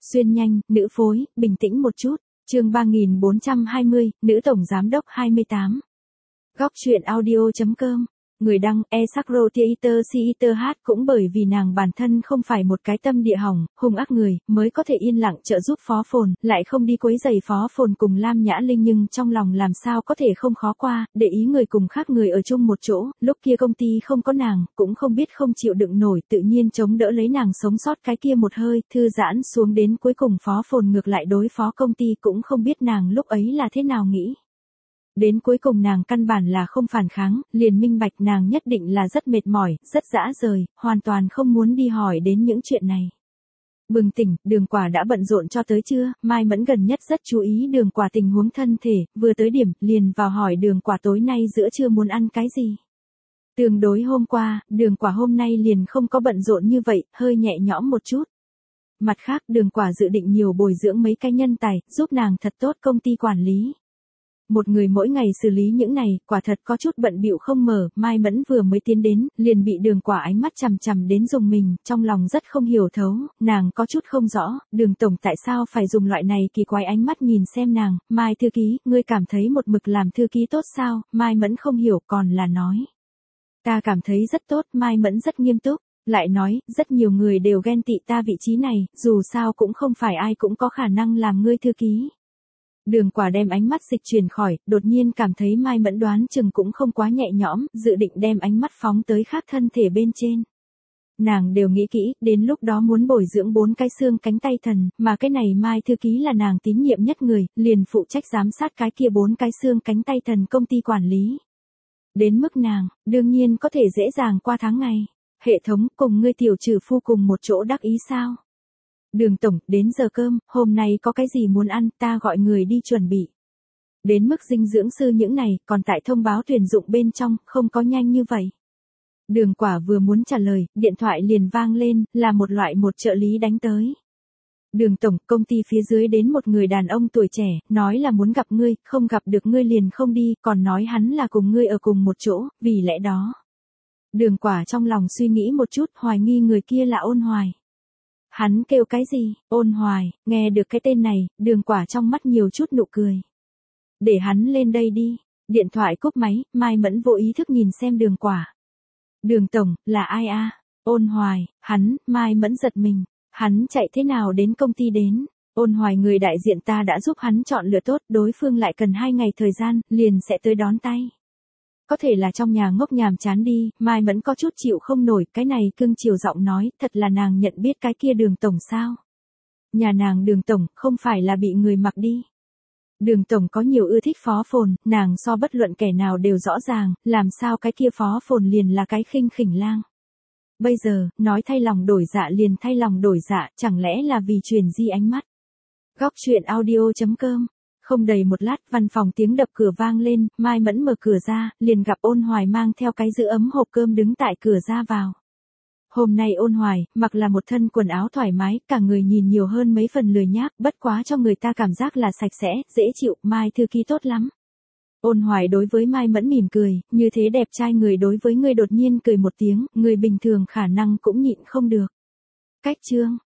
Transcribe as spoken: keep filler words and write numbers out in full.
Xuyên nhanh, nữ phối, bình tĩnh một chút. Chương ba nghìn bốn trăm hai mươi, nữ tổng giám đốc hai mươi tám. Góc truyện audio.com. Người đăng, Esakro Theater Theater hát cũng bởi vì nàng bản thân không phải một cái tâm địa hỏng, hung ác người, mới có thể yên lặng trợ giúp Phó Phồn, lại không đi quấy rầy Phó Phồn cùng Lam Nhã Linh, nhưng trong lòng làm sao có thể không khó qua, để ý người cùng khác người ở chung một chỗ, lúc kia công ty không có nàng, cũng không biết không chịu đựng nổi, tự nhiên chống đỡ lấy nàng sống sót cái kia một hơi, thư giãn xuống đến cuối cùng Phó Phồn ngược lại đối phó công ty cũng không biết nàng lúc ấy là thế nào nghĩ. Đến cuối cùng nàng căn bản là không phản kháng, liền minh bạch nàng nhất định là rất mệt mỏi, rất dã rời, hoàn toàn không muốn đi hỏi đến những chuyện này. Bừng tỉnh, Đường Quả đã bận rộn cho tới trưa, Mai Mẫn gần nhất rất chú ý Đường Quả tình huống thân thể, vừa tới điểm, liền vào hỏi Đường Quả tối nay giữa trưa muốn ăn cái gì. Tương đối hôm qua, Đường Quả hôm nay liền không có bận rộn như vậy, hơi nhẹ nhõm một chút. Mặt khác, Đường Quả dự định nhiều bồi dưỡng mấy cái nhân tài, giúp nàng thật tốt công ty quản lý. Một người mỗi ngày xử lý những này, quả thật có chút bận bịu không mở, Mai Mẫn vừa mới tiến đến, liền bị Đường Quả ánh mắt chằm chằm đến dùng mình, trong lòng rất không hiểu thấu, nàng có chút không rõ, Đường tổng tại sao phải dùng loại này kỳ quái ánh mắt nhìn xem nàng, Mai thư ký, ngươi cảm thấy một mực làm thư ký tốt sao, Mai Mẫn không hiểu, còn là nói. Ta cảm thấy rất tốt, Mai Mẫn rất nghiêm túc, lại nói, rất nhiều người đều ghen tị ta vị trí này, dù sao cũng không phải ai cũng có khả năng làm ngươi thư ký. Đường Quả đem ánh mắt dịch chuyển khỏi, đột nhiên cảm thấy Mai Mẫn đoán chừng cũng không quá nhẹ nhõm, dự định đem ánh mắt phóng tới khác thân thể bên trên. Nàng đều nghĩ kỹ, đến lúc đó muốn bồi dưỡng bốn cái xương cánh tay thần, mà cái này Mai thư ký là nàng tín nhiệm nhất người, liền phụ trách giám sát cái kia bốn cái xương cánh tay thần công ty quản lý. Đến mức nàng, đương nhiên có thể dễ dàng qua tháng ngày. Hệ thống, cùng ngươi tiểu trừ phu cùng một chỗ đắc ý sao? Đường tổng, đến giờ cơm, hôm nay có cái gì muốn ăn, ta gọi người đi chuẩn bị. Đến mức dinh dưỡng sư những này, còn tại thông báo tuyển dụng bên trong, không có nhanh như vậy. Đường Quả vừa muốn trả lời, điện thoại liền vang lên, là một loại một trợ lý đánh tới. Đường tổng, công ty phía dưới đến một người đàn ông tuổi trẻ, nói là muốn gặp ngươi, không gặp được ngươi liền không đi, còn nói hắn là cùng ngươi ở cùng một chỗ, vì lẽ đó. Đường Quả trong lòng suy nghĩ một chút, hoài nghi người kia là Ôn Hoài. Hắn kêu cái gì, Ôn Hoài, nghe được cái tên này, Đường Quả trong mắt nhiều chút nụ cười. Để hắn lên đây đi, điện thoại cúp máy, Mai Mẫn vô ý thức nhìn xem Đường Quả. Đường tổng, là ai a? Ôn Hoài, hắn, Mai Mẫn giật mình, hắn chạy thế nào đến công ty đến? Ôn Hoài người đại diện ta đã giúp hắn chọn lựa tốt, đối phương lại cần hai ngày thời gian, liền sẽ tới đón tay. Có thể là trong nhà ngốc nhàm chán đi, Mai Mẫn có chút chịu không nổi, cái này cưng chiều giọng nói, thật là nàng nhận biết cái kia Đường tổng sao? Nhà nàng Đường tổng, không phải là bị người mặc đi. Đường tổng có nhiều ưa thích Phó Phồn, nàng so bất luận kẻ nào đều rõ ràng, làm sao cái kia Phó Phồn liền là cái khinh khỉnh lang. Bây giờ, nói thay lòng đổi dạ liền thay lòng đổi dạ, chẳng lẽ là vì truyền di ánh mắt. Góc truyện audio.com. Không đầy một lát, văn phòng tiếng đập cửa vang lên, Mai Mẫn mở cửa ra, liền gặp Ôn Hoài mang theo cái giữ ấm hộp cơm đứng tại cửa ra vào. Hôm nay Ôn Hoài, mặc là một thân quần áo thoải mái, cả người nhìn nhiều hơn mấy phần lười nhác, bất quá cho người ta cảm giác là sạch sẽ, dễ chịu, Mai thư ký tốt lắm. Ôn Hoài đối với Mai Mẫn mỉm cười, như thế đẹp trai người đối với người đột nhiên cười một tiếng, người bình thường khả năng cũng nhịn không được. Cách chương.